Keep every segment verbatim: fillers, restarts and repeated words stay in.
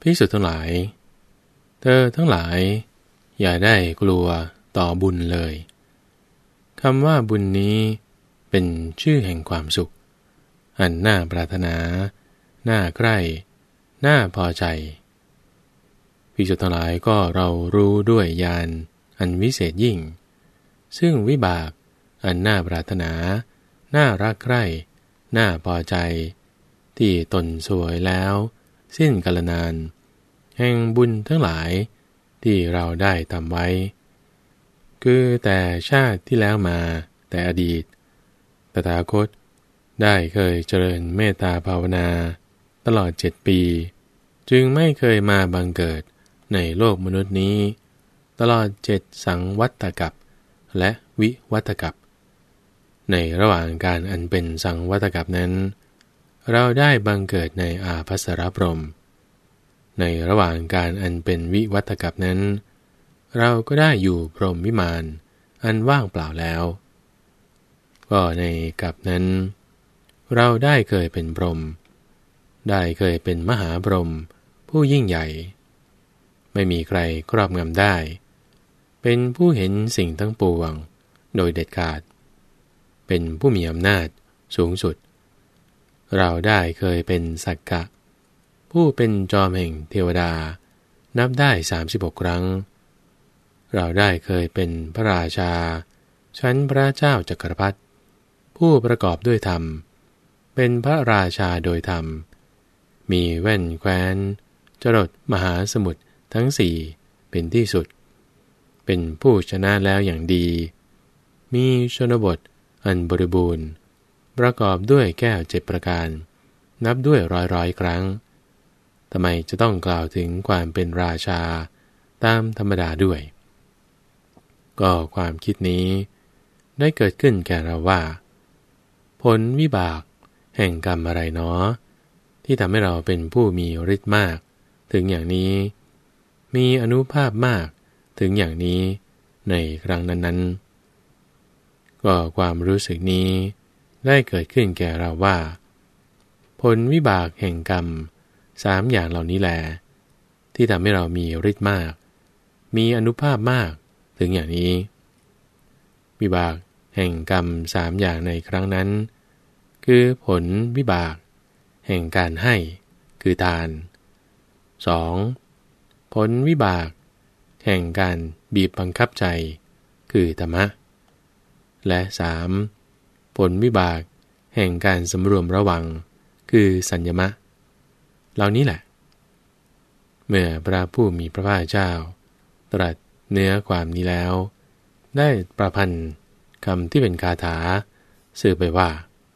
ภิกษุทั้งหลายเธอทั้งหลายอย่าได้กลัวต่อบุญเลยคำว่าบุญนี้เป็นชื่อแห่งความสุขอันน่าปรารถนาน่าใคร่น่าพอใจภิกษุทั้งหลายก็เรารู้ด้วยญาณอันวิเศษยิ่งซึ่งวิบากอันน่าปรารถนาน่ารักใคร่น่าพอใจที่ตนสวยแล้วสิ้นกาลนานแห่งบุญทั้งหลายที่เราได้ทำไว้คือแต่ชาติที่แล้วมาแต่อดีตตถาคตได้เคยเจริญเมตตาภาวนาตลอดเจ็ดปีจึงไม่เคยมาบังเกิดในโลกมนุษย์นี้ตลอดเจ็ดสังวัตกัปและวิวัตกัปในระหว่างการอันเป็นสังวัตกัปนั้นเราได้บังเกิดในอาภัสรพรหมในระหว่างการอันเป็นวิวัตกัปนั้นเราก็ได้อยู่พรหมวิมานอันว่างเปล่าแล้วก็ในกัปนั้นเราได้เคยเป็นพรหมได้เคยเป็นมหาพรหมผู้ยิ่งใหญ่ไม่มีใครครอบงำได้เป็นผู้เห็นสิ่งทั้งปวงโดยเด็ดขาดเป็นผู้มีอำนาจสูงสุดเราได้เคยเป็นสักกะผู้เป็นจอมแห่งเทวดานับได้สามสิบหกครั้งเราได้เคยเป็นพระราชาชั้นพระเจ้าจักรพรรดิผู้ประกอบด้วยธรรมเป็นพระราชาโดยธรรมมีแว่นแคว้นจรดมหาสมุทรทั้งสี่เป็นที่สุดเป็นผู้ชนะแล้วอย่างดีมีชนบทอันบริบูรณ์ประกอบด้วยแก้วเจ็ดประการนับด้วยร้อยร้อยครั้งทำไมจะต้องกล่าวถึงความเป็นราชาตามธรรมดาด้วยก็ความคิดนี้ได้เกิดขึ้นแก่เราว่าผลวิบากแห่งกรรมอะไรเนาะที่ทำให้เราเป็นผู้มีฤทธิ์มากถึงอย่างนี้มีอานุภาพมากถึงอย่างนี้ในครั้งนั้นๆก็ความรู้สึกนี้ได้เกิดขึ้นแก่เราว่าผลวิบากแห่งกรรมสามอย่างเหล่านี้แลที่ทำให้เรามีฤทธิ์มากมีอานุภาพมากถึงอย่างนี้วิบากแห่งกรรมสามอย่างในครั้งนั้นคือผลวิบากแห่งการให้คือทาน สอง. ผลวิบากแห่งการบีบบังคับใจคือธรรมะและ สาม. ผลวิบากแห่งการสำรวมระวังคือสัญญมะเหล่านี้แหละเมื่อพระผู้มีพระภาคเจ้าตรัสเนื้อความนี้แล้วได้ประพันธ์คำที่เป็นคาถาสื่อไปว่า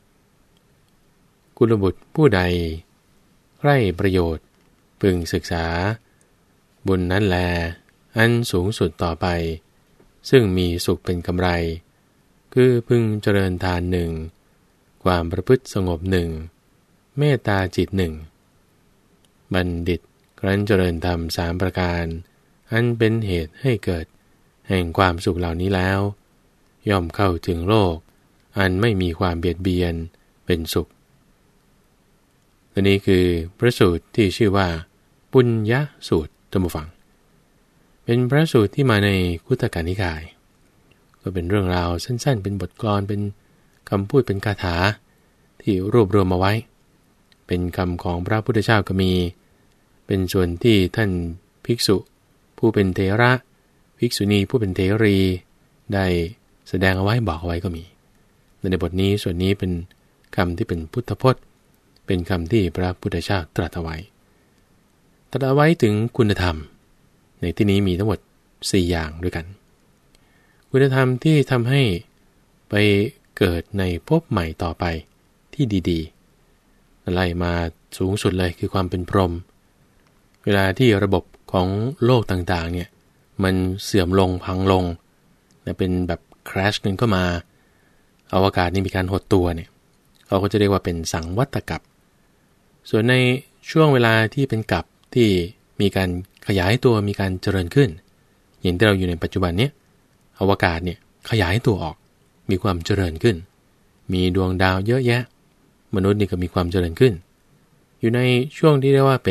กุลบุตรผู้ใดใคร่ประโยชน์พึงศึกษาบุญนั้นแลอันสูงสุดต่อไปซึ่งมีสุขเป็นกำไรคือพึงเจริญทานหนึ่งความประพฤติสงบหนึ่งเมตตาจิตหนึ่งบัณฑิตครั้นเจริญธรรมสามประการอันเป็นเหตุให้เกิดแห่งความสุขเหล่านี้แล้วย่อมเข้าถึงโลกอันไม่มีความเบียดเบียนเป็นสุขตัวนี้คือพระสูตรที่ชื่อว่าปุญญสูตรท่านผู้ฟังเป็นพระสูตรที่มาในคุตตกนิกายก็เป็นเรื่องราวสั้นๆเป็นบทกลอนเป็นคำพูดเป็นคาถาที่รวบรวมมาไว้เป็นคำของพระพุทธเจ้าก็มีเป็นส่วนที่ท่านภิกษุผู้เป็นเถระภิกษุณีผู้เป็นเถรีได้แสดงเอาไว้บอกเอาไว้ก็มีในบทนี้ส่วนนี้เป็นคำที่เป็นพุทธพจน์เป็นคำที่พระพุทธเจ้าตรัสเอาไว้ตรัสเอาไว้ถึงคุณธรรมในที่นี้มีทั้งหมดสี่อย่างด้วยกันคุณธรรมที่ทำให้ไปเกิดในภพใหม่ต่อไปที่ดีๆไล่มาสูงสุดเลยคือความเป็นพรหมเวลาที่ระบบของโลกต่างๆเนี่ยมันเสื่อมลงพังลงและเป็นแบบคราชกันก็มาอวกาศนี่มีการหดตัวเนี่ยเขาก็จะเรียกว่าเป็นสังวัตกัปส่วนในช่วงเวลาที่เป็นกัปที่มีการขยายตัวมีการเจริญขึ้นอย่างที่เราอยู่ในปัจจุบันเนี้ยอวกาศเนี่ยขยายตัวออกมีความเจริญขึ้นมีดวงดาวเยอะแยะมนุษย์นี่ก็มีความเจริญขึ้นอยู่ในช่วงที่เรียกว่าเป็น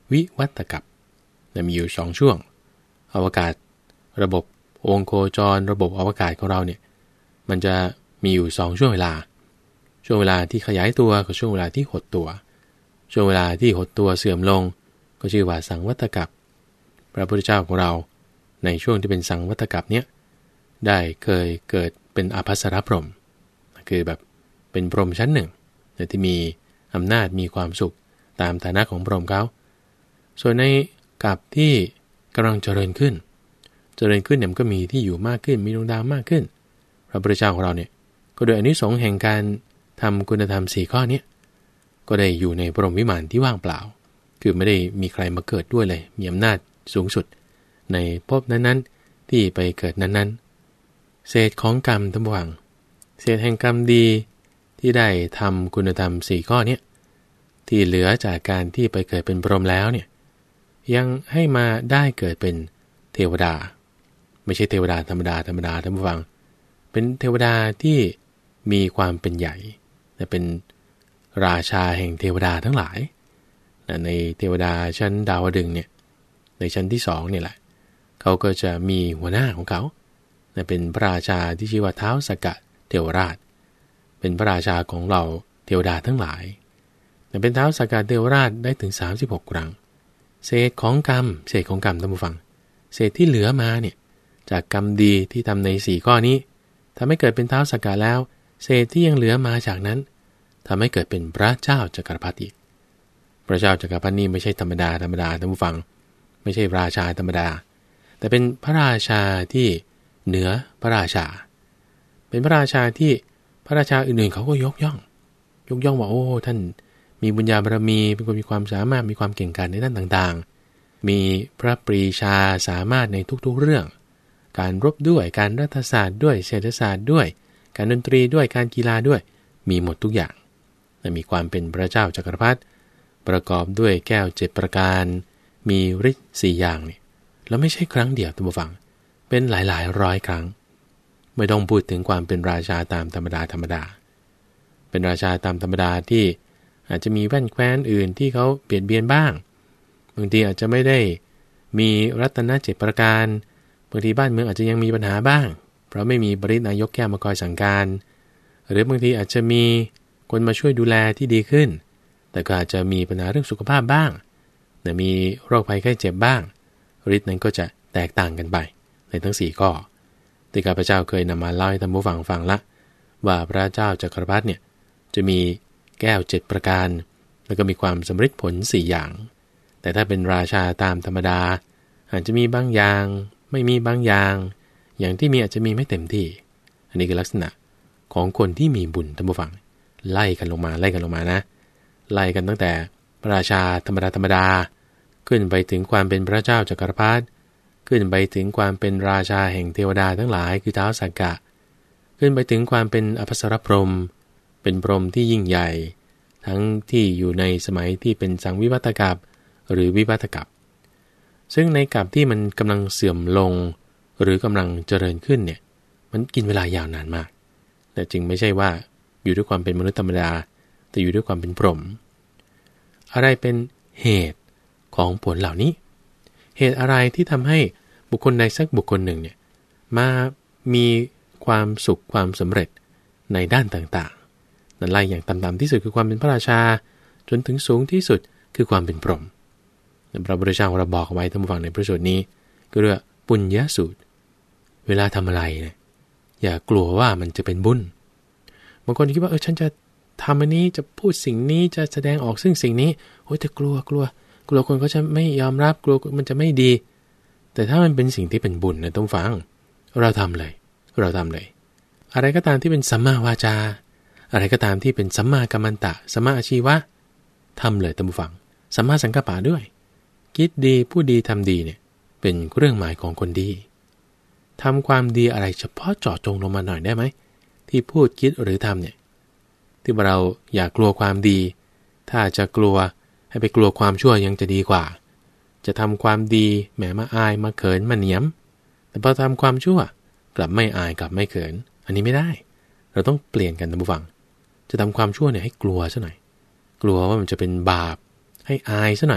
วิวัตกัปมีอยู่สองช่วงอวกาศระบบวงโคจรระบบอวกาศของเราเนี่ยมันจะมีอยู่สองช่วงเวลาช่วงเวลาที่ขยายตัวกับช่วงเวลาที่หดตัวช่วงเวลาที่หดตัวเสื่อมลงก็ชื่อว่าสังวัตกัปพระพุทธเจ้าของเราในช่วงที่เป็นสังวัตกัปเนี้ยได้เคยเกิดเป็นอภัสรพรหมคือแบบเป็นพรหมชั้นหนึ่งที่มีอำนาจมีความสุขตามฐานะของพรหมเขาส่วนในกัปที่กำลังเจริญขึ้นเจริญขึ้นเนี่ยมันก็มีที่อยู่มากขึ้นมีดวงดาวมากขึ้นพระพุทธเจ้าของเราเนี่ยก็โดยอานิสงส์แห่งการทำคุณธรรมสี่ข้อนี้ก็ได้อยู่ในพรหมวิมานที่ว่างเปล่าคือไม่ได้มีใครมาเกิดด้วยเลยมีอำนาจสูงสุดในภพนั้นๆที่ไปเกิดนั้นๆเศษของกรรมทั้งปวงเศษแห่งกรรมดีที่ได้ทำคุณธรรมสี่ข้อนี้ที่เหลือจากการที่ไปเกิดเป็นพรหมแล้วเนี่ยยังให้มาได้เกิดเป็นเทวดาไม่ใช่เทวดาธรรมดาธรรมดาท่านผู้ฟังเป็นเทวดาที่มีความเป็นใหญ่และเป็นราชาแห่งเทวดาทั้งหลายในเทวดาชั้นดาวดึงส์เนี่ยในชั้นที่สองเนี่ยแหละเขาก็จะมีหัวหน้าของเขาเป็นพระราชาที่ชื่อว่าท้าวสักกะเทวราชเป็นพระราชาของเราเทวดาทั้งหลายแต่เป็นท้าวสักกะเทวราชได้ถึงสามสิบหกครั้งเศษของกรรมเศษของกรรมท่านผู้ฟังเศษที่เหลือมาเนี่ยจากกรรมดีที่ทำในสี่ข้อนี้ทำให้เกิดเป็นท้าวสักกะแล้วเศษที่ยังเหลือมาจากนั้นทำให้เกิดเป็นพระเจ้าจักรพรรดิอีกพระเจ้าจักรพรรดินี่ไม่ใช่ธรรมดาธรรมดาท่านผู้ฟังไม่ใช่ราชาธรรมดาแต่เป็นพระราชาที่เหนือพระราชาเป็นพระราชาที่พระราชาอื่นๆเขาก็ยกย่องยกย่องว่าโอ้ท่านมีบุญญาบารมีเป็นคนมีความสามารถมีความเก่งกาจในด้านต่างๆมีพระปรีชาสามารถในทุกๆเรื่องการรบด้วยการรัฐศาสตร์ด้วยเศรษฐศาสตร์ด้วยการดนตรีด้วยการกีฬาด้วยมีหมดทุกอย่างและมีความเป็นพระเจ้าจักรพรรดิประกอบด้วยแก้วเจ็ดประการมีฤทธิ์สี่อย่างนี่แล้วไม่ใช่ครั้งเดียวท่านผู้ฟังเป็นหลายๆร้อยครั้งไม่ต้องพูดถึงความเป็นราชาตามธรรมดาธรรมดาเป็นราชาตามธรรมดาที่อาจจะมีแว่นแคว้นอื่นที่เขาเปลี่ยนเบียนบ้างบางทีอาจจะไม่ได้มีรัตนเจ็ดประการบางทีบ้านเมืองอาจจะยังมีปัญหาบ้างเพราะไม่มีบริษนายกแก้วมาคอยสั่งการหรือบางทีอาจจะมีคนมาช่วยดูแลที่ดีขึ้นแต่ก็อาจจะมีปัญหาเรื่องสุขภาพบ้างแต่มีโรคภัยไข้เจ็บบ้างฤทธิ์นั้นก็จะแตกต่างกันไปในทั้งสี่ข้อที่ข้าพเจ้าเคยนำมาเล่าให้ท่านผู้ฟังฟังละว่าพระเจ้าจักรพรรดิเนี่ยจะมีแก้วเจ็ดประการแล้วก็มีความสำเร็จผลสี่อย่างแต่ถ้าเป็นราชาตามธรรมดาอาจจะมีบางอย่างไม่มีบางอย่างอย่างที่มีอาจจะมีไม่เต็มที่อันนี้คือลักษณะของคนที่มีบุญท่านผู้ฟังไล่กันลงมาไล่กันลงมานะไล่กันตั้งแต่พระราชาธรรมดาธรรมดาขึ้นไปถึงความเป็นพระเจ้าจักรพรรดิขึ้นไปถึงความเป็นราชาแห่งเทวดาทั้งหลายคือท้าวสักกะขึ้นไปถึงความเป็นอภัสรพรหมเป็นพรหมที่ยิ่งใหญ่ทั้งที่อยู่ในสมัยที่เป็นสังวิวัตกัปหรือวิวัตกัปซึ่งในกัปที่มันกำลังเสื่อมลงหรือกำลังเจริญขึ้นเนี่ยมันกินเวลายาวนานมากแต่จึงไม่ใช่ว่าอยู่ด้วยความเป็นมนุษย์ธรรมดาแต่อยู่ด้วยความเป็นพรหมอะไรเป็นเหตุของผลเหล่านี้เหตุอะไรที่ทำให้บุคคลใดสักบุคคลหนึ่งเนี่ยมามีความสุขความสำเร็จในด้านต่างๆนั่นไล่อย่างต่ำๆที่สุดคือความเป็นพระราชาจนถึงสูงที่สุดคือความเป็นพรหมพระพุทธเจ้าเราบอกไว้ท่านผู้ฟังในพระสูตรนี้ก็เรียกปุญญสูตรเวลาทำอะไรเนี่ยอย่ากลัวว่ามันจะเป็นบุญบางคนคิดว่าเออฉันจะทำอันนี้จะพูดสิ่งนี้จะแสดงออกซึ่งสิ่งนี้โอ้ยแต่กลัวกลัวกลัวคนเขาจะไม่ยอมรับกลัวมันจะไม่ดีแต่ถ้ามันเป็นสิ่งที่เป็นบุญนะต้องฟังเราทำเลยเราทำเลยอะไรก็ตามที่เป็นสัมมาวาจาอะไรก็ตามที่เป็นสัมมากัมมันตะสัมมาอาชีวะทำเลยต้องฟังสัมมาสังกัปปะด้วยคิดดีพูดดีทำดีเนี่ยเป็นเครื่องหมายของคนดีทำความดีอะไรเฉพาะเจาะจงลงมาหน่อยได้ไหมที่พูดคิดหรือทำเนี่ยที่เราอยากกลัวความดีถ้าจะกลัวให้ไปกลัวความชั่วยังจะดีกว่าจะทำความดีแหมมาอายมาเขินมาเหนียมแต่พอทำความชั่วกลับไม่อายกลับไม่เขินอันนี้ไม่ได้เราต้องเปลี่ยนกันท่านผู้ฟังจะทำความชั่วเนี่ยให้กลัวซะหน่อยกลัวว่ามันจะเป็นบาปให้อายซะหน่อย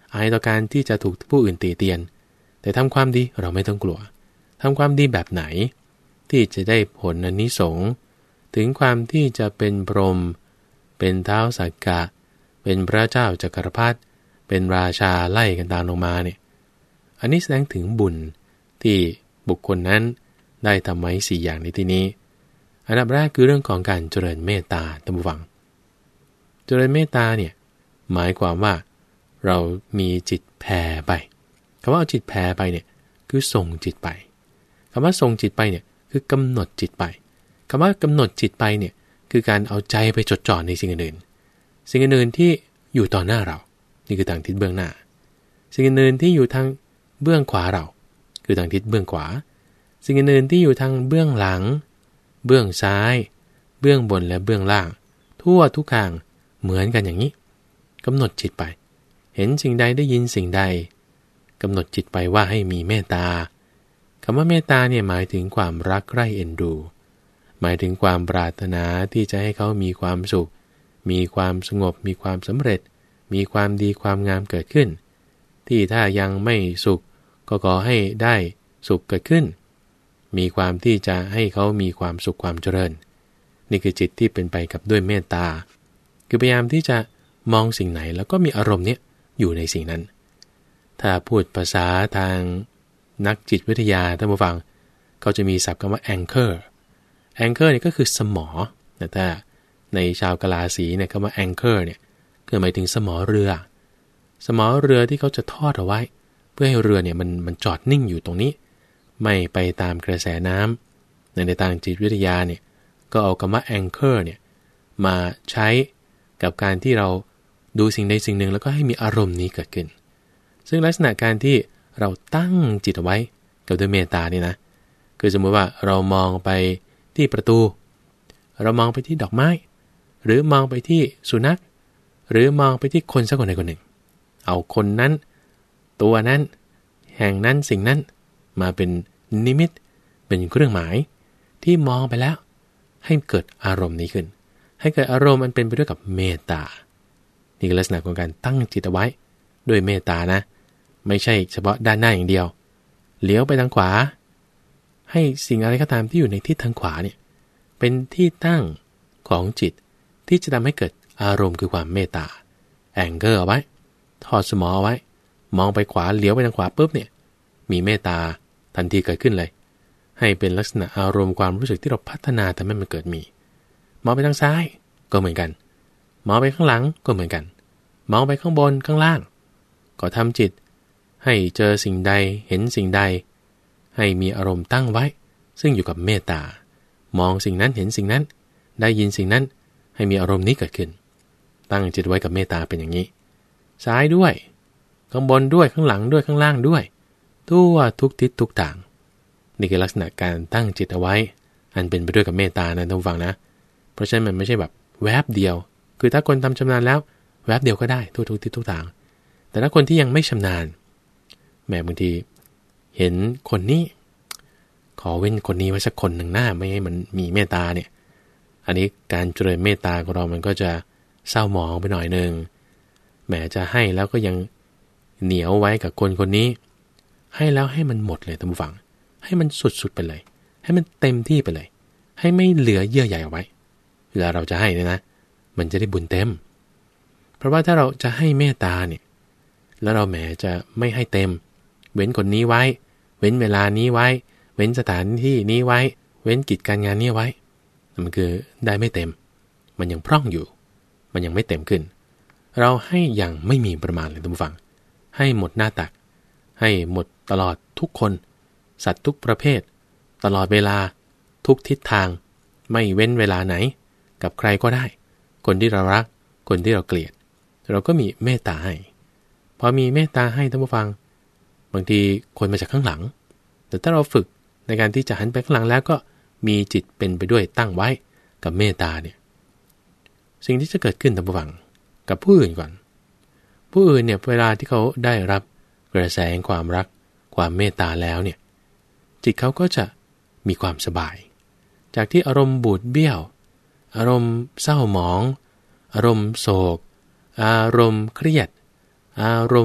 อายต่อการที่จะถูกผู้อื่นตีเตียนแต่ทำความดีเราไม่ต้องกลัวทำความดีแบบไหนที่จะได้ผลอานิสงส์ถึงความที่จะเป็นพรหมเป็นท้าวสักกะเป็นพระเจ้าจักรพรรดิเป็นราชาไล่กันตามลงมาเนี่ยอันนี้แสดงถึงบุญที่บุคคลนั้นได้ทำไว้สี่อย่างในที่นี้อันดับแรกคือเรื่องของการเจริญเมตตาท่านผู้ฟังเจริญเมตตาเนี่ยหมายความว่าเรามีจิตแผ่ไปคำว่าเอาจิตแผ่ไปเนี่ยคือส่งจิตไปคำว่าส่งจิตไปเนี่ยคือกำหนดจิตไปคำว่ากำหนดจิตไปเนี่ยคือการเอาใจไปจดจ่อในสิ่งอื่นสิ่งอื่นที่อยู่ต่อหน้าเรานี่คือทางทิศเบื้องหน้าสิ่งอื่นที่อยู่ทางเบื้องขวาเราคือทางทิศเบื้องขวาสิ่งอื่นที่อยู่ทางเบื้องหลังเบื้องซ้ายเบื้องบนและเบื้องล่างทั่วทุกข้างเหมือนกันอย่างนี้กำหนดจิตไปเห็นสิ่งใดได้ยินสิ่งใดกำหนดจิตไปว่าให้มีเมตตาคำว่าเมตตาเนี่ยหมายถึงความรักใคร่เอ็นดูหมายถึงความปรารถนาที่จะให้เขามีความสุขมีความสงบมีความสำเร็จมีความดีความงามเกิดขึ้นที่ถ้ายังไม่สุขก็ขอให้ได้สุขเกิดขึ้นมีความที่จะให้เขามีความสุขความเจริญนี่คือจิตที่เป็นไปกับด้วยเมตตาคือพยายามที่จะมองสิ่งไหนแล้วก็มีอารมณ์เนี้ยอยู่ในสิ่งนั้นถ้าพูดภาษาทางนักจิตวิทยาท่านผู้ฟังเขาจะมีศัพท์คำว่า anchor anchor เนี่ยก็คือสมอแต่ถ้าในชาวกะลาสีเนี่ยคำว่า anchor เนี่ยคือหมายถึงสมอเรือสมอเรือที่เขาจะทอดเอาไว้เพื่อให้เรือเนี่ยมันมันจอดนิ่งอยู่ตรงนี้ไม่ไปตามกระแสน้ำในในทางจิตวิทยาเนี่ยก็เอาคำว่า anchor เนี่ยมาใช้กับการที่เราดูสิ่งใดสิ่งหนึ่งแล้วก็ให้มีอารมณ์นี้เกิดขึ้นซึ่งลักษณะการที่เราตั้งจิตเอาไว้กับด้วยเมตตานี่นะคือสมมติว่าเรามองไปที่ประตูเรามองไปที่ดอกไม้หรือมองไปที่สุนัขหรือมองไปที่คนสักคนใดคนหนึ่งเอาคนนั้นตัวนั้นแห่งนั้นสิ่งนั้นมาเป็นนิมิตเป็นเครื่องหมายที่มองไปแล้วให้เกิดอารมณ์นี้ขึ้นให้เกิดอารมณ์มันเป็นไปด้วยกับเมตตานี่คือลักษณะของการตั้งจิตเอาไว้ด้วยเมตตานะไม่ใช่เฉพาะด้านหน้าอย่างเดียวเลี้ยวไปทางขวาให้สิ่งอะไรก็ตามที่อยู่ในทิศทางขวาเนี่ยเป็นที่ตั้งของจิตที่จะทำให้เกิดอารมณ์คือความเมตตาแองเกอร์เอาไว้ทอดสมอเอาไว้มองไปขวาเลี้ยวไปทางขวาปุ๊บเนี่ยมีเมตตาทันทีเกิดขึ้นเลยให้เป็นลักษณะอารมณ์ความรู้สึกที่เราพัฒนาทำให้มันเกิดมีมองไปทางซ้ายก็เหมือนกันมองไปข้างหลังก็เหมือนกันมองไปข้างบนข้างล่างก็ทำจิตให้เจอสิ่งใดเห็นสิ่งใดให้มีอารมณ์ตั้งไว้ซึ่งอยู่กับเมตตามองสิ่งนั้นเห็นสิ่งนั้นได้ยินสิ่งนั้นให้มีอารมณ์นี้เกิดขึ้นตั้งจิตไว้กับเมตตาเป็นอย่างนี้ซ้ายด้วยข้างบนด้วยข้างหลังด้วยข้างล่างด้วยทั่วทุกทิศทุกทางนี่คือลักษณะการตั้งจิตเอาไว้อันเป็นไปด้วยกับเมตตานะท่านผู้ฟังนะเพราะฉะนั้นมันไม่ใช่แบบแวบเดียวคือถ้าคนทำชำนาญแล้วแวบเดียวก็ได้ทั่วทุกทิศทุกทางแต่ถ้าคนที่ยังไม่ชำนาญแม้บางทีเห็นคนนี้ขอเว้นคนนี้ไว้สักคนหนึ่งหน้าไม่ให้มันมีเมตตาเนี่ยอันนี้การเจริญเมตตาของเรามันก็จะเศร้าหมองไปหน่อยนึงแม้จะให้แล้วก็ยังเหนียวไว้กับคนคนนี้ให้แล้วให้มันหมดเลยท่านผู้ฟังให้มันสุดๆไปเลยให้มันเต็มที่ไปเลยให้ไม่เหลือเยื่อใยเอาไว้เวลาเราจะให้เนี่ยนะมันจะได้บุญเต็มเพราะว่าถ้าเราจะให้เมตตาเนี่ยแล้วเราแหมจะไม่ให้เต็มเว้นคนนี้ไว้เว้นเวลานี้ไว้เว้นสถานที่นี้ไว้เว้นกิจการงานนี้ไว้มันคือได้ไม่เต็มมันยังพร่องอยู่มันยังไม่เต็มขึ้นเราให้อย่างไม่มีประมาณเลยท่านผู้ฟังให้หมดหน้าตักให้หมดตลอดทุกคนสัตว์ทุกประเภทตลอดเวลาทุกทิศทางไม่เว้นเวลาไหนกับใครก็ได้คนที่เรารักคนที่เราเกลียดเราก็มีเมตตาให้พอมีเมตตาให้ท่านผู้ฟังบางทีคนมาจากข้างหลังแต่ถ้าเราฝึกในการที่จะหันไปข้างหลังแล้วก็มีจิตเป็นไปด้วยตั้งไว้กับเมตตาเนี่ยสิ่งที่จะเกิดขึ้นท่านผู้ฟังกับผู้อื่นก่อนผู้อื่นเนี่ยเวลาที่เขาได้รับกระแสแห่งความรักความเมตตาแล้วเนี่ยจิตเขาก็จะมีความสบายจากที่อารมณ์บูดเบี้ยวอารมณ์เศร้าหมองอารมณ์โศกอารมณ์เครียดอารมณ์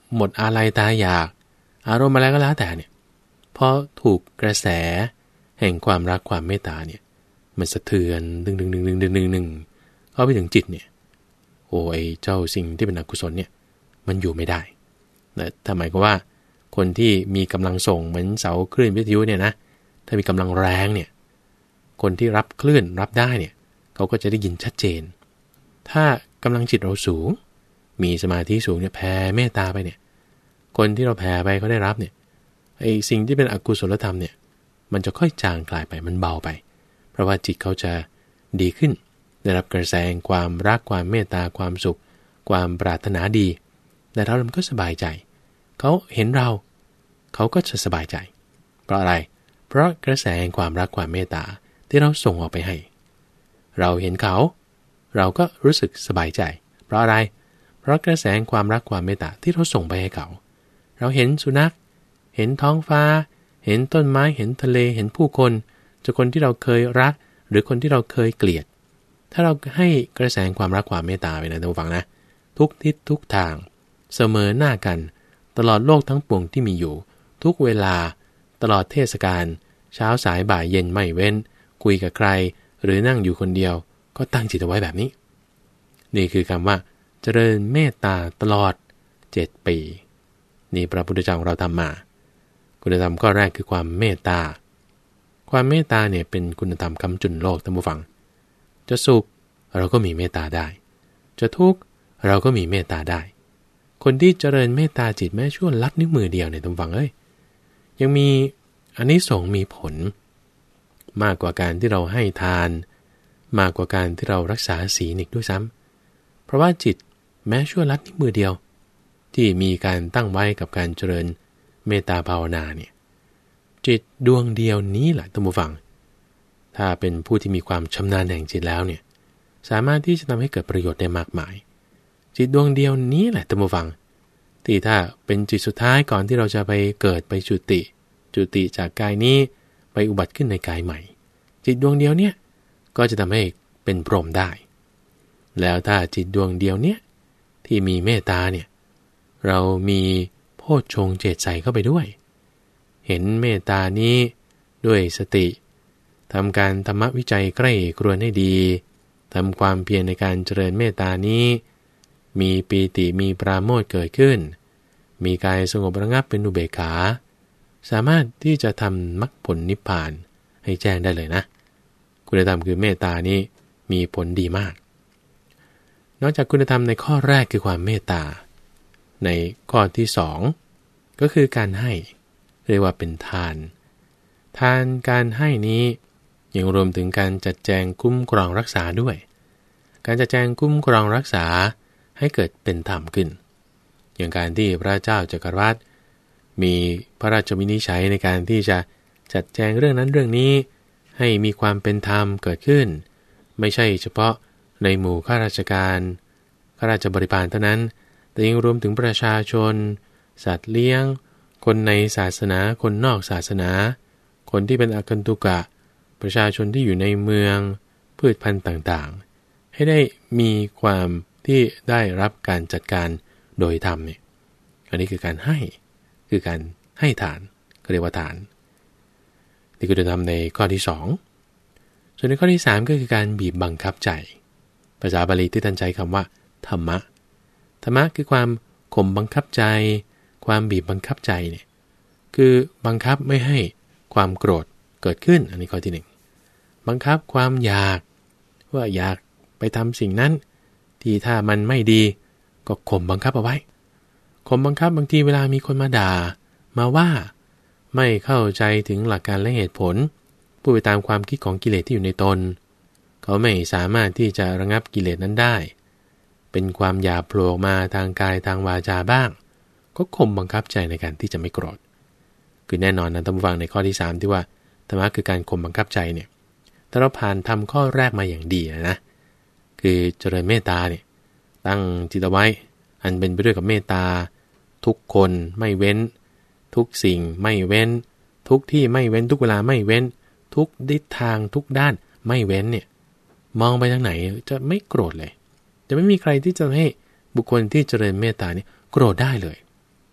หมดอาลัยตายอยากอารมณ์อะไรก็แล้วแต่เนี่ยพอถูกกระแสแห่งความรักความเมตตาเนี่ยมันสะเทือนดึงดึงดึงดึงดึงดึงดึงเข้าไปถึงจิตเนี่ยโอ้ยเจ้าสิ่งที่เป็นอกุศลเนี่ยมันอยู่ไม่ได้นะทำไมก็ว่าคนที่มีกำลังส่งเหมือนเสาคลื่นวิทยุเนี่ยนะถ้ามีกำลังแรงเนี่ยคนที่รับคลื่นรับได้เนี่ยเขาก็จะได้ยินชัดเจนถ้ากำลังจิตเราสูงมีสมาธิสูงเนี่ยแผ่เมตตาไปเนี่ยคนที่เราแผ่ไปเขาได้รับเนี่ยไอ้สิ่งที่เป็นอกุศลธรรมเนี่ยมันจะค่อยจางคลายไปมันเบาไปเพราะว่าจิตเขาจะดีขึ้นได้รับกระแสความรักความเมตตาความสุขความปรารถนาดีแต่เราก็สบายใจเขาเห็นเราเขาก็จะสบายใจเพราะอะไรเพราะกระแสความรักความเมตตาที่เราส่งออกไปให้เราเห็นเขาเราก็รู้สึกสบายใจเพราะอะไรเพราะกระแสความรักความเมตตาที่เราส่งไปให้เขาเราเห็นสุนัขเห็นท้องฟ้าเห็นต้นไม้เห็นทะเลเห็นผู้คนจากคนที่เราเคยรักหรือคนที่เราเคยเกลียดถ้าเราให้กระแสความรักความเมตตาไปนะท่านผู้ฟังนะทุกทิศทุกทางเสมอหน้ากันตลอดโลกทั้งปวงที่มีอยู่ทุกเวลาตลอดเทศกาลเช้าสายบ่ายเย็นไม่เว้นคุยกับใครหรือนั่งอยู่คนเดียวก็ตั้งจิตเอาไว้แบบนี้นี่คือคำว่าเจริญเมตตาตลอดเจ็ดปีนี่พระพุทธเจ้าของเราทำมาคุณธรรมข้อแรกคือความเมตตาความเมตตาเนี่ยเป็นคุณธรรมค้ำจุนโลกท่านผู้ฟังจะสุขเราก็มีเมตตาได้จะทุกข์เราก็มีเมตตาได้คนที่เจริญเมตตาจิตแม้ชั่วลัดนิ้วมือเดียวเนี่ยท่านผู้ฟังเอ้ยยังมีอานิสงส์มีผลมากกว่าการที่เราให้ทานมากกว่าการที่เรารักษาศีลอีกด้วยซ้ำเพราะว่าจิตแม้ชั่วลัดนิ้วมือเดียวที่มีการตั้งไว้กับการเจริญเมตตาภาวนาเนี่ยจิตดวงเดียวนี้แหละท่านผู้ฟังถ้าเป็นผู้ที่มีความชำนาญแห่งจิตแล้วเนี่ยสามารถที่จะทำให้เกิดประโยชน์ได้มากมายจิตดวงเดียวนี้แหละท่านผู้ฟังที่ถ้าเป็นจิตสุดท้ายก่อนที่เราจะไปเกิดไปจุติจุติจากกายนี้ไปอุบัติขึ้นในกายใหม่จิตดวงเดียวเนี่ยก็จะทำให้เป็นพรหมได้แล้วถ้าจิตดวงเดียวเนี่ยที่มีเมตตาเนี่ยเรามีโพชฌงค์เจตใส่เข้าไปด้วยเห็นเมตตานี้ด้วยสติทำการธรรมวิจัยใกล้ครวนให้ดีทำความเพียรในการเจริญเมตตานี้มีปีติมีปราโมทย์เกิดขึ้นมีกายสงบระงับเป็นอุเบกขาสามารถที่จะทำมรรคผลนิพพานให้แจ้งได้เลยนะคุณธรรมคือเมตตานี้มีผลดีมากนอกจากคุณธรรมในข้อแรกคือความเมตตาในข้อที่สองก็คือการให้เรียกว่าเป็นทานทานการให้นี้ยังรวมถึงการจัดแจงคุ้มครองรักษาด้วยการจัดแจงคุ้มครองรักษาให้เกิดเป็นธรรมขึ้นอย่างการที่พระเจ้าจักรวรรดิมีพระราชวินิจฉัยในการที่จะจัดแจงเรื่องนั้นเรื่องนี้ให้มีความเป็นธรรมเกิดขึ้นไม่ใช่เฉพาะในหมู่ข้าราชการข้าราชบริพารเท่านั้นแต่ยังรวมถึงประชาชนสัตว์เลี้ยงคนในศาสนาคนนอกศาสนาคนที่เป็นอาคันตุกะประชาชนที่อยู่ในเมืองพืชพันธุ์ต่างๆให้ได้มีความที่ได้รับการจัดการโดยธรรมเนี่ยอันนี้คือการให้คือการให้ทานก็เรียกว่าทานนี่คือธรรมในข้อที่สองส่วนในข้อที่สามก็คือการบีบบังคับใจภาษาบาลีที่ท่านใช้คำว่าธรรมะธรรมะคือความข่มบังคับใจความบีบบังคับใจเนี่ยคือบังคับไม่ให้ความโกรธเกิดขึ้นอันนี้ข้อที่หนึ่งบังคับความอยากว่าอยากไปทำสิ่งนั้นที่ถ้ามันไม่ดีก็ข่มบังคับเอาไว้ข่มบังคับบางทีเวลามีคนมาด่ามาว่าไม่เข้าใจถึงหลักการและเหตุผลพูดไปตามความคิดของกิเลสที่อยู่ในตนเขาไม่สามารถที่จะระงับกิเลสนั้นได้เป็นความหยาบโผล่มาทางกายทางวาจาบ้างก็ข่มบังคับใจในการที่จะไม่โกรธคือแน่นอนนะท่านผู้ฟังในข้อที่สามที่ว่าธรรมะคือการข่มบังคับใจเนี่ยถ้าเราผ่านทำข้อแรกมาอย่างดีนะคือเจริญเมตตาเนี่ยตั้งจิตเอาไว้อันเป็นไปด้วยกับเมตตาทุกคนไม่เว้นทุกสิ่งไม่เว้นทุกที่ไม่เว้นทุกเวลาไม่เว้นทุกทิศทางทุกด้านไม่เว้นเนี่ยมองไปทางไหนจะไม่โกรธเลยจะไม่มีใครที่จะให้บุคคลที่เจริญเมตตาเนี่ยโกรธได้เลย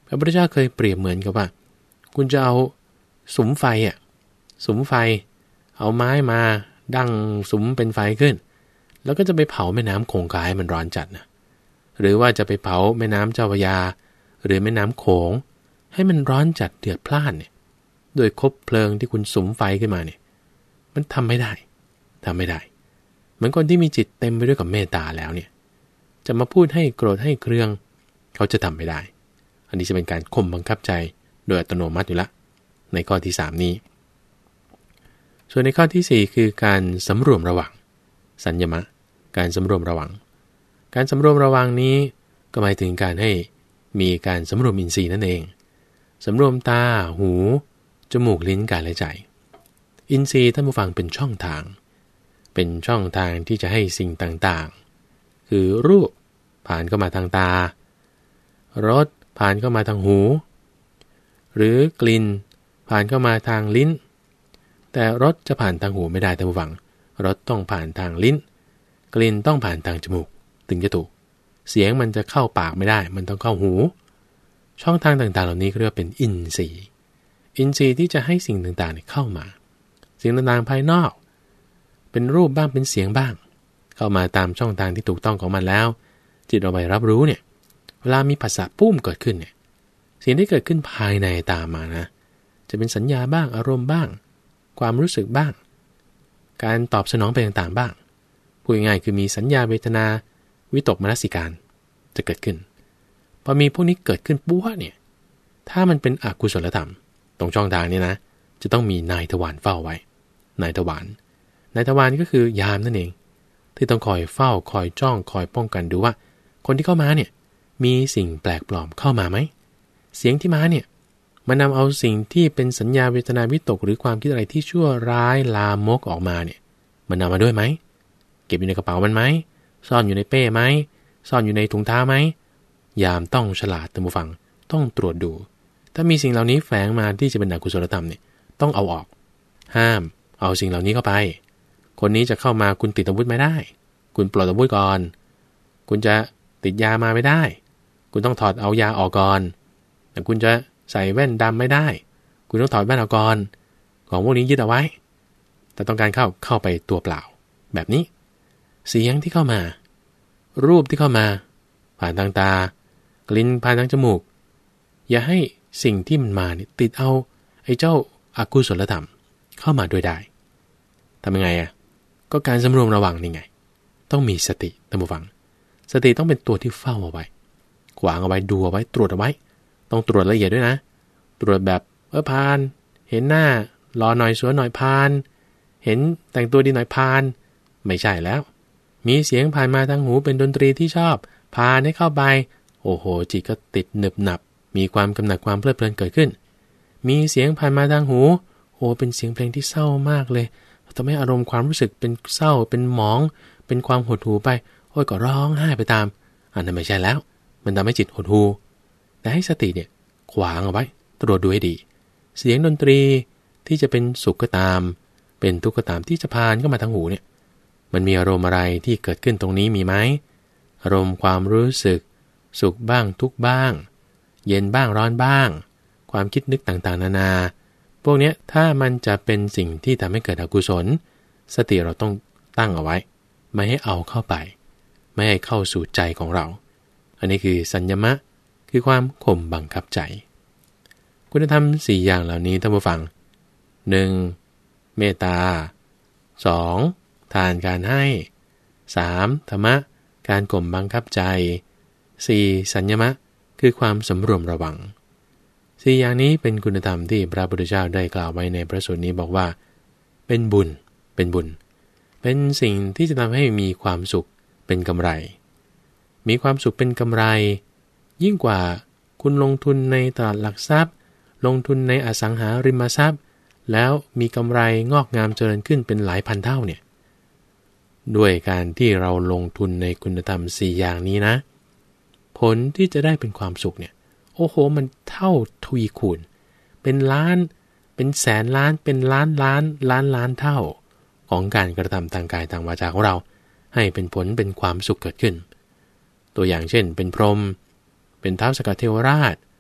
พระพุทธเจ้าเคยเปรียบเหมือนกับว่าคุณจะเอาสุมไฟอ่ะสุมไฟเอาไม้มาดั้งสุมเป็นไฟขึ้นแล้วก็จะไปเผาแม่น้ำคงคาให้มันร้อนจัดนะหรือว่าจะไปเผาแม่น้ำเจ้าพระยาหรือแม่น้ำโขงให้มันร้อนจัดเดือดพล่านเนี่ยโดยคบเพลิงที่คุณสุมไฟขึ้นมาเนี่ยมันทำไม่ได้ทำไม่ได้เหมือนคนที่มีจิตเต็มไปด้วยกับเมตตาแล้วเนี่ยจะมาพูดให้โกรธให้เคืองเขาจะทำไม่ได้อันนี้จะเป็นการข่มบังคับใจโดยอัตโนมัติอยู่ละในข้อที่สามนี้ส่วนในข้อที่สี่คือการสำรวมระวังสัญญมะการสำรวมระวังการสำรวมระวังนี้ก็หมายถึงการให้มีการสำรวมอินทรีย์นั่นเองสำรวมตาหูจมูกลิ้นกายและใจอินทรีย์ท่านผู้ฟังเป็นช่องทางเป็นช่องทางที่จะให้สิ่งต่างๆคือรูปผ่านเข้ามาทางตารสผ่านเข้ามาทางหูหรือกลิ่นผ่านเข้ามาทางลิ้นแต่รสจะผ่านทางหูไม่ได้ท่านผู้ฟังรสต้องผ่านทางลิ้นกลิ่นต้องผ่านทางจมูกถึงจะถูกเสียงมันจะเข้าปากไม่ได้มันต้องเข้าหูช่องทางต่างๆเหล่านี้เรียกว่าเป็นอินทรีย์อินทรีย์ที่จะให้สิ่งต่างๆเข้ามาสิ่งต่างๆภายนอกเป็นรูปบ้างเป็นเสียงบ้างเข้ามาตามช่องทางที่ถูกต้องของมันแล้วจิตเอาไปรับรู้เนี่ยเวลามีภาษาปุ้มเกิดขึ้นเนี่ยสิ่งที่เกิดขึ้นภายในตามมานะจะเป็นสัญญาบ้างอารมณ์บ้างความรู้สึกบ้างการตอบสนองไปต่างๆบ้างพูดง่ายๆคือมีสัญญาเวทนาวิตกมนสิการจะเกิดขึ้นพอมีพวกนี้เกิดขึ้นปุ๊บเนี่ยถ้ามันเป็นอกุศลธรรมตรงช่องทางนี้นะจะต้องมีนายทวารเฝ้าไว้นายทวารนายทวารก็คือยามนั่นเองที่ต้องคอยเฝ้าคอยจ้องคอยป้องกันดูว่าคนที่เข้ามาเนี่ยมีสิ่งแปลกปลอมเข้ามาไหมเสียงที่มาเนี่ยมันนำเอาสิ่งที่เป็นสัญญาเวทนาวิตกหรือความคิดอะไรที่ชั่วร้ายลามกออกมาเนี่ยมันนำมาด้วยไหมเก็บอยู่ในกระเป๋ามันไหมซ่อนอยู่ในเป้ไหมซ่อนอยู่ในถุงเท้าไหมยามต้องฉลาดท่านผู้ฟังต้องตรวจดูถ้ามีสิ่งเหล่านี้แฝงมาที่จะเป็นอกุศลธรรมเนี่ยต้องเอาออกห้ามเอาสิ่งเหล่านี้เข้าไปคนนี้จะเข้ามาคุณติดอาวุธไม่ได้คุณปลดอาวุธก่อนคุณจะติดยามาไม่ได้คุณต้องถอดเอายาออกก่อนแต่คุณจะใส่แว่นดำไม่ได้คุณต้องถอดแว่นออกก่อนของพวกนี้ยึดเอาไว้แต่ต้องการเข้าเข้าไปตัวเปล่าแบบนี้เสียงที่เข้ามารูปที่เข้ามาผ่านทางตากลิ่นผ่านทางจมูกอย่าให้สิ่งที่มันมาเนี่ยติดเอาไอ้เจ้าอกุศลธรรมเข้ามาด้วยได้ทำยังไงอ่ะก็การสำรวมระวังนี่ไงต้องมีสติท่านผู้ฟังสติต้องเป็นตัวที่เฝ้าเอาไว้ขวางเอาไว้ดูเอาไว้ตรวจเอาไว้ต้องตรวจละเอียดด้วยนะตรวจแบบเออพานเห็นหน้ารอหน่อยสวยหน่อยพานเห็นแต่งตัวดีหน่อยพานไม่ใช่แล้วมีเสียงผ่านมาทางหูเป็นดนตรีที่ชอบพานให้เข้าไปโอ้โหจิตก็ติดหนึบหนับมีความกำหนัดความเพลิดเพลินเกิดขึ้นมีเสียงผ่านมาทางหูโอ้เป็นเสียงเพลงที่เศร้ามากเลยทำให้อารมณ์ความรู้สึกเป็นเศร้าเป็นหมองเป็นความหดหู่ไปโอ้ยก็ร้องไห้ไปตามอันนั้นไม่ใช่แล้วมันทำให้จิตหดหู่แต่ให้สติเนี่ยขวางเอาไว้ตรวจดูให้ดีเสียงดนตรีที่จะเป็นสุขก็ตามเป็นทุกข์ก็ตามที่จะผ่านเข้ามาทางหูเนี่ยมันมีอารมณ์อะไรที่เกิดขึ้นตรงนี้มีไหมอารมณ์ความรู้สึกสุขบ้างทุกข์บ้างเย็นบ้างร้อนบ้างความคิดนึกต่างๆนานาพวกนี้ถ้ามันจะเป็นสิ่งที่ทำให้เกิดอกุศลสติเราต้องตั้งเอาไว้ไม่ให้เอาเข้าไปไม่ให้เข้าสู่ใจของเราอันนี้คือสัญญมะคือความข่มบังคับใจคุณธรรมสี่อย่างเหล่านี้ท่านผู้ฟัง หนึ่ง. เมตตา สอง. ทานการให้ สาม. ธรรมะการข่มบังคับใจ สี่. สัญญมะคือความสำรวมระวังสี่อย่างนี้เป็นคุณธรรมที่พระพุทธเจ้าได้กล่าวไว้ในพระสูตรนี้บอกว่าเป็นบุญเป็นบุญเป็นสิ่งที่จะทำให้มีความสุขเป็นกำไรมีความสุขเป็นกำไรยิ่งกว่าคุณลงทุนในตลาดหลักทรัพย์ลงทุนในอสังหาริมทรัพย์แล้วมีกำไรงอกงามเจริญขึ้นเป็นหลายพันเท่าเนี่ยด้วยการที่เราลงทุนในคุณธรรมสี่อย่างนี้นะผลที่จะได้เป็นความสุขเนี่ยโอ้โหมันเท่าทวีคูณเป็นล้านเป็นแสนล้านเป็นล้านล้านล้านล้านเท่าของการกระทำทางกายทางวาจาของเราให้เป็นผลเป็นความสุขเกิดขึ้นตัวอย่างเช่นเป็นพรหมเป็นท้าวสกเทวราช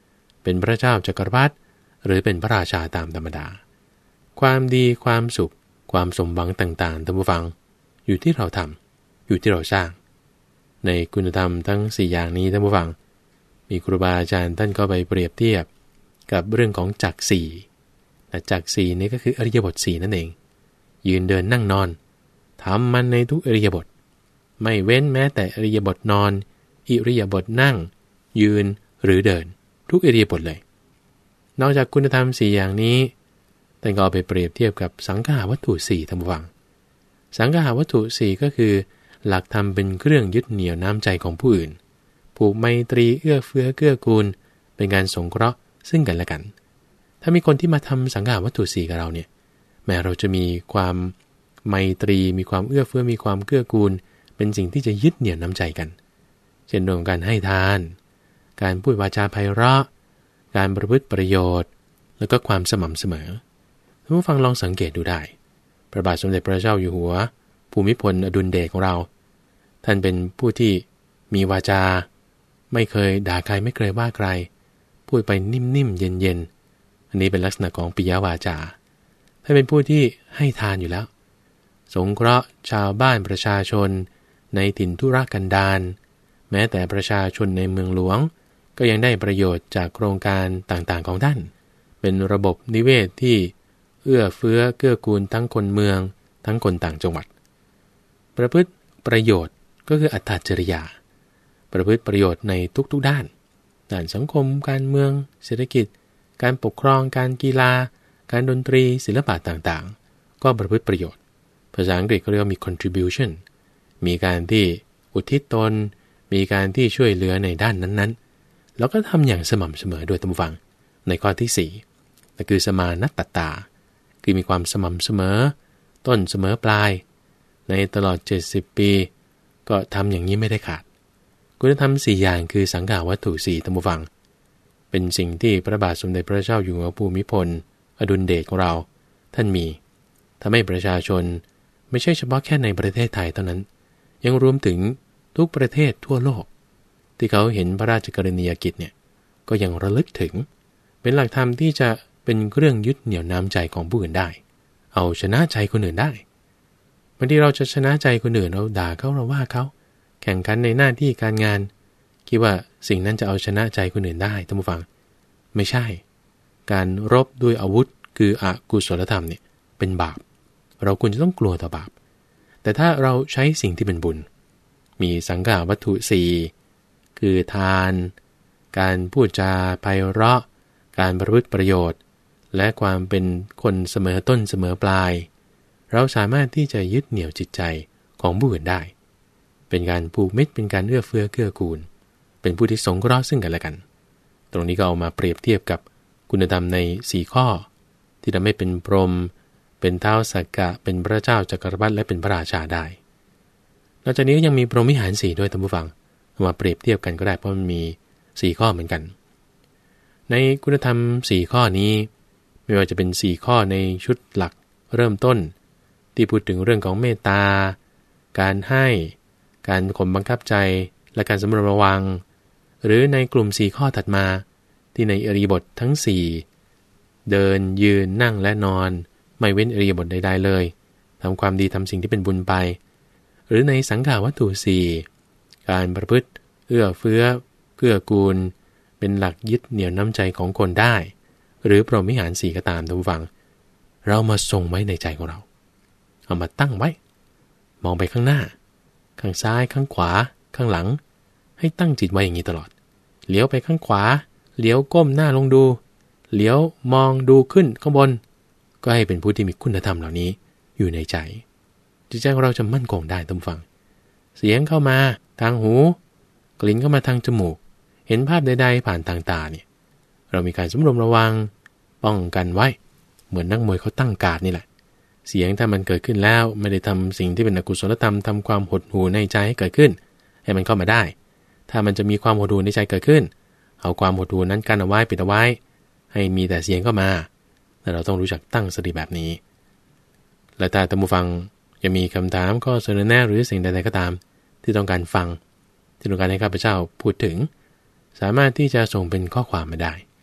เป็นพระเจ้าจักรพรรดิหรือเป็นพระราชาตามธรรมดาความดีความสุขความสมหวังต่างๆท่านผู้ฟังอยู่ที่เราทำอยู่ที่เราสร้างในคุณธรรมทั้งสี่อย่างนี้ท่านผู้ฟังมีครูบาอาจารย์ท่านก็ไปเปรียบเทียบกับเรื่องของจักรสี่จักรสี่นี้ก็คืออริยบทสี่นั่นเองยืนเดินนั่งนอนทำมันในทุกอริยบทไม่เว้นแม้แต่อริยบทนอนอิริยาบถนั่งยืนหรือเดินทุกอริยบทเลยนอกจากคุณธรรมสี่อย่างนี้ท่านก็เอาไปเปรียบเทียบกับสังฆาวัตถุสี่ท่านผู้ฟังสังฆาวัตถุสี่ก็คือหลักธรรมเป็นเครื่องยึดเหนี่ยวน้ำใจของผู้อื่นผูกไมตรีเอื้อเฟื้อเกื้อกูลเป็นการสงเคราะห์ซึ่งกันและกันถ้ามีคนที่มาทำสังฆาวัตถุสี่กับเราเนี่ยแม้เราจะมีความไมตรีมีความเอื้อเฟื้อมีความเกื้อกูลเป็นสิ่งที่จะยึดเหนี่ยวน้ำใจกันเช่นเรื่องการให้ทานการพูดวาจาไพเราะการประพฤติประโยชน์แล้วก็ความสม่ำเสมอท่านผู้ฟังลองสังเกตดูได้พระบาทสมเด็จพระเจ้าอยู่หัวภูมิพลอดุลยเดชของเราท่านเป็นผู้ที่มีวาจาไม่เคยด่าใครไม่เคยว่าใครพูดไปนิ่มๆเย็นๆอันนี้เป็นลักษณะของปิยวาจาท่านเป็นผู้ที่ให้ทานอยู่แล้วสงเคราะห์ชาวบ้านประชาชนในถิ่นทุรกันดารแม้แต่ประชาชนในเมืองหลวงก็ยังได้ประโยชน์จากโครงการต่างๆของท่านเป็นระบบนิเวศที่เอื้อเฟื้อเกื้อกูลทั้งคนเมืองทั้งคนต่างจังหวัดประพฤติประโยชน์ก็คืออัตถจริยาประพฤติประโยชน์ในทุกๆด้านด้านสังคมการเมืองเศรษฐกิจการปกครองการกีฬาการดนตรีศิลปะต่างๆก็ประพฤติประโยชน์ภาษาอังกฤษเขาเรียกว่ามี contribution มีการที่อุทิศตนมีการที่ช่วยเหลือในด้านนั้นๆแล้วก็ทำอย่างสม่ำเสมอด้วยท่านผู้ฟังในข้อที่สี่นั่นคือสมานัตตาคือมีความสม่ำเสมอต้นเสมอปลายในตลอดเจ็ดสิบปีก็ทำอย่างนี้ไม่ได้ขาดคุณธรรมสี่อย่างคือสังฆาวัตถุสี่ท่านผู้ฟังเป็นสิ่งที่พระบาทสมเด็จพระเจ้าอยู่หัวภูมิพลอดุลยเดชของเราท่านมีทำให้ประชาชนไม่ใช่เฉพาะแค่ในประเทศไทยเท่านั้นยังรวมถึงทุกประเทศทั่วโลกที่เขาเห็นพระราชกรณียกิจเนี่ยก็ยังระลึกถึงเป็นหลักธรรมที่จะเป็นเครื่องยึดเหนี่ยวน้ำใจของผู้อื่นได้เอาชนะใจคนอื่นได้บางทีเราจะชนะใจคนอื่นเราด่าเขาเราว่าเขาแข่งขันในหน้าที่การงานคิดว่าสิ่งนั้นจะเอาชนะใจคนอื่นได้ท่านผู้ฟังไม่ใช่การรบด้วยอาวุธคืออกุศลธรรมเนี่ยเป็นบาปเราควรจะต้องกลัวต่อบาปแต่ถ้าเราใช้สิ่งที่เป็นบุญมีสังฆาวัตถุสี่คือทานการพูดจาไพเราะการประพฤติประโยชน์และความเป็นคนเสมอต้นเสมอปลายเราสามารถที่จะยึดเหนี่ยวจิตใจของผู้อื่นได้เป็นการผูกมิตรเป็นการเอื้อเฟื้อเกื้อกูลเป็นผู้ที่สงเคราะห์ซึ่งกันและกันตรงนี้ก็เอามาเปรียบเทียบกับคุณธรรมในสี่ข้อที่ทำให้เป็นพรหมเป็นท้าวสักกะเป็นพระเจ้าจักรพรรดิและเป็นพระราชาได้นอกจากนี้ก็ยังมีพรหมวิหารสี่ด้วยท่านผู้ฟังมาเปรียบเทียบกันก็ได้เพราะมันมีสี่ข้อเหมือนกันในคุณธรรมสี่ข้อนี้ไม่ว่าจะเป็นสี่ข้อในชุดหลักเริ่มต้นที่พูดถึงเรื่องของเมตตาการให้การข่มบังคับใจและการสำรวมระวังหรือในกลุ่มสี่ข้อถัดมาที่ในอริยบททั้งสี่เดินยืนนั่งและนอนไม่เว้นอริยบทใดๆเลยทำความดีทำสิ่งที่เป็นบุญไปหรือในสังฆาวัตถุสี่การประพฤติเอื้อเฟื้อเกื้อกูลเป็นหลักยึดเหนี่ยวน้ำใจของคนได้หรือพรหมวิหารสี่ก็ตามท่านผู้ฟังเรามาทรงไว้ในใจของเราเอามาตั้งไว้มองไปข้างหน้าข้างซ้ายข้างขวาข้างหลังให้ตั้งจิตไว้อย่างนี้ตลอดเลี้ยวไปข้างขวาเลี้ยวก้มหน้าลงดูเลี้ยวมองดูขึ้นข้างบนก็ให้เป็นผู้ที่มีคุณธรรมเหล่านี้อยู่ในใจจิตใจของเราจะมั่นคงได้ท่านผู้ฟังเสียงเข้ามาทางหูกลิ่นเข้ามาทางจมูกเห็นภาพใดๆผ่านทางตาเนี่ยเรามีการสำรวมระวังป้องกันไว้เหมือนนักมวยเขาตั้งการ์ดนี่แหละเสียงถ้ามันเกิดขึ้นแล้วไม่ได้ทำสิ่งที่เป็นอกุศลธรรมทำความหดหู่ในใจให้เกิดขึ้นให้มันเข้ามาได้ถ้ามันจะมีความหดหู่ในใจเกิดขึ้นเอาความหดหู่นั้นกั้นเอาไว้ปิดเอาไว้ให้มีแต่เสียงเข้ามาแต่เราต้องรู้จักตั้งสติแบบนี้และถ้าท่านผู้ฟังจะมีคำถามข้อเสนอแนะหรือสิ่งใดๆก็ตามที่ต้องการฟังที่ต้องการให้ข้าพเจ้าพูดถึงสามารถที่จะส่งเป็นข้อความมาได้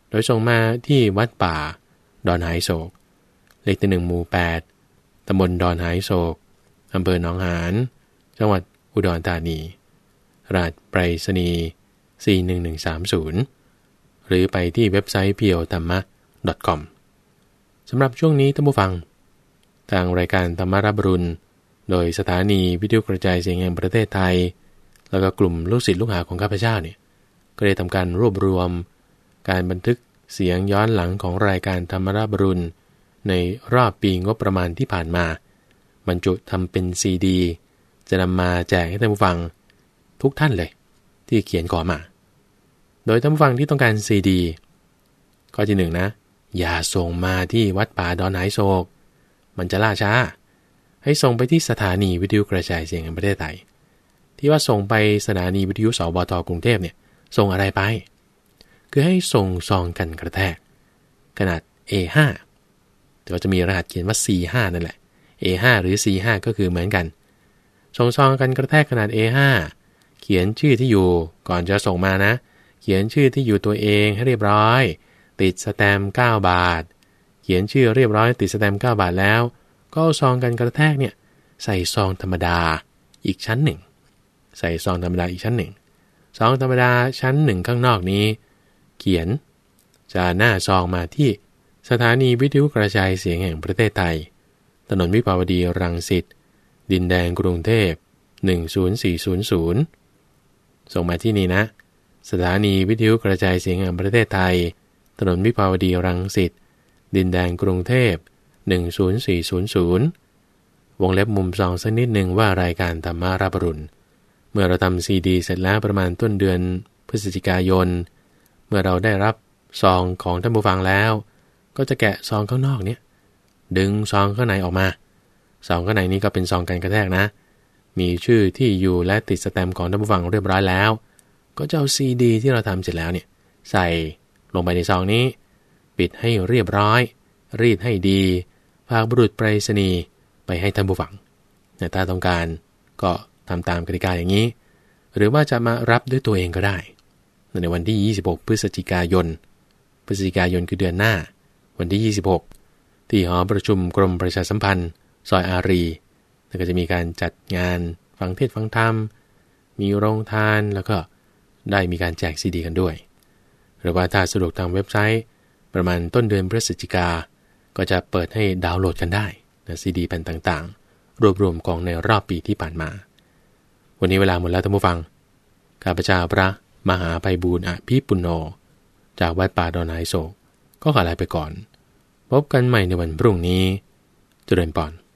โดยส่งมาที่วัดป่าดอนหายโศกเลขที่หนึ่งหมู่แปดตำบลดอนหายโศกอำเภอหนองหานจังหวัดอุดรธานีรหัสไปรษณีย์สี่หนึ่งหนึ่งสามศูนย์หรือไปที่เว็บไซต์ พี โอ ธรรมะ ดอท คอม สำหรับช่วงนี้ท่านผู้ฟังทางรายการธรรมรับอรุณโดยสถานีวิทยุกระจายเสียงแห่งประเทศไทยแล้วก็กลุ่มลูกศิษย์ลูกหาของข้าพเจ้าเนี่ยก็ได้ทำการรวบรวมการบันทึกเสียงย้อนหลังของรายการธรรมรับอรุณในรอบปีงบประมาณที่ผ่านมาบรรจุทำเป็นซีดีจะนำมาแจกให้ท่านผู้ฟังทุกท่านเลยที่เขียนขอมาโดยท่านผู้ฟังที่ต้องการซีดีข้อที่หนึ่งนะอย่าส่งมาที่วัดป่าดอนหายโศกมันจะล่าช้าให้ส่งไปที่สถานีวิทยุกระจายเสียงแห่งประเทศไทยที่ว่าส่งไปสถานีวิทยุสบทกรุงเทพเนี่ยส่งอะไรไปคือให้ส่งซองกันกระแทกขนาด เอ ห้า แต่ว่าจะมีรหัสเขียนว่า ซี ห้า นั่นแหละ เอ ห้า หรือ ซี ห้า ก็คือเหมือนกันส่งซองกันกระแทกขนาด เอ ห้า เขียนชื่อที่อยู่ก่อนจะส่งมานะเขียนชื่อที่อยู่ตัวเองให้เรียบร้อยติดสแตมป์เก้าบาทเขียนชื่อเรียบร้อยติดสแตมป์เก้าบาทแล้วก็เอาซองกันกระแทกเนี่ยใส่ซองธรรมดาอีกชั้นหนึ่งใส่ซองธรรมดาอีกชั้นหนึ่งซองธรรมดาชั้นหนึ่งข้างนอกนี้เขียนจะหน้าซองมาที่สถานีวิทยุกระจายเสียงแห่งประเทศไทยถนนวิภาวดีรังสิตดินแดงกรุงเทพหนึ่งศูนย์สี่ศูนย์ศูนย์ส่งมาที่นี่นะสถานีวิทยุกระจายเสียงแห่งประเทศไทยถนนวิภาวดีรังสิตดินแดงกรุงเทพหนึ่งศูนย์สี่ศูนย์ศูนย์วงเล็บมุมซองสักนิดหนึ่งว่ารายการธรรมารับอรุณเมื่อเราทำซีดีเสร็จแล้วประมาณต้นเดือนพฤศจิกายนเมื่อเราได้รับซองของท่านผู้ฟังแล้วก็จะแกะซองข้างนอกเนี้ยดึงซองข้างในออกมาซองข้างในนี้ก็เป็นซองกันกระแทกนะมีชื่อที่อยู่และติดสแตมป์ของท่านผู้ฟังเรียบร้อยแล้วก็จะเอาซีดีที่เราทำเสร็จแล้วเนี่ยใส่ลงไปในซองนี้ปิดให้เรียบร้อยรีดให้ดีฝากบุรุษไปรษณีย์ไปให้ท่านผู้ฟังถ้าต้องการก็ทำตามกติกาอย่างนี้หรือว่าจะมารับด้วยตัวเองก็ได้ในวันที่ยี่สิบหกพฤศจิกายนพฤศจิกายนคือเดือนหน้าวันที่ยี่สิบหกที่หอประชุมกรมประชาสัมพันธ์ซอยอารีแล้วก็จะมีการจัดงานฟังเทศน์ฟังธรรมมีโรงทานแล้วก็ได้มีการแจกซีดีกันด้วยหรือว่าถ้าสะดวกทางเว็บไซต์ประมาณต้นเดือนพฤศจิกาก็จะเปิดให้ดาวน์โหลดกันได้นะซีดีแผ่นต่างๆรวบรวมของในรอบปีที่ผ่านมาวันนี้เวลาหมดแล้วท่านผู้ฟังข้าพเจ้าพระมหาไพบูลย์อภิปุณโญจากวัดป่าดอนหายโศกก็ขอลาไปก่อนพบกันใหม่ในวันพรุ่งนี้เจริญพร